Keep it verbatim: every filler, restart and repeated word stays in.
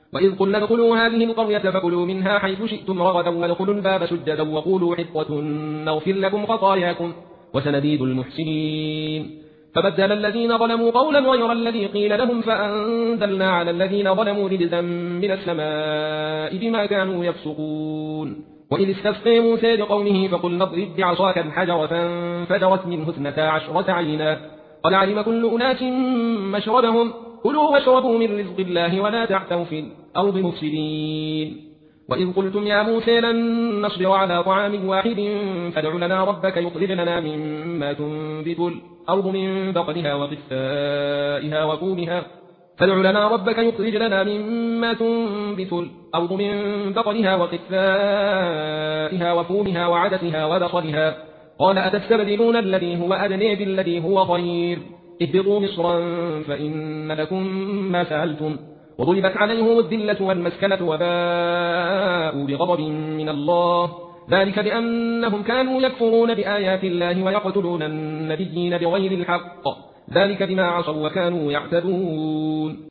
وإذ قلنا ادخلوا هذه القرية فكلوا منها حيث شئتم رغدا وادخلوا الباب سجدا وقولوا حطة نغفر لكم خطاياكم وسنزيد المحسنين. فبدل الذين ظلموا قولا غير الذي قيل لهم فأنزلنا على الذين ظلموا رجزا من السماء بما كانوا يفسقون. وإذ استسقى موسى لقومه فقلنا اضرب بعصاك الحجر فانفجرت منه اثنتا عشرة عينا قد علم كل أناس مشربهم كلوا واشربوا من رزق الله ولا تعثوا في الأرض مفسدين. وإذ قلتم يا موسى لن نصبر على طعام واحد فادع لنا ربك يخرج لنا مما تنبت الأرض من بقلها وقثائها وفومها فادع لنا ربك يخرج لنا مما تنبت الأرض من بقلها وقثائها وفومها وعدسها وبصلها قال أتستبدلون الذي هو أدنى بالذي هو خير اهبطوا مصرا فإن لكم ما سألتم وضربت عليهم الذلة والمسكنة وباءوا بغضب من الله ذلك بأنهم كانوا يكفرون بآيات الله ويقتلون النبيين بغير الحق ذلك بما عصوا وكانوا يعتدون.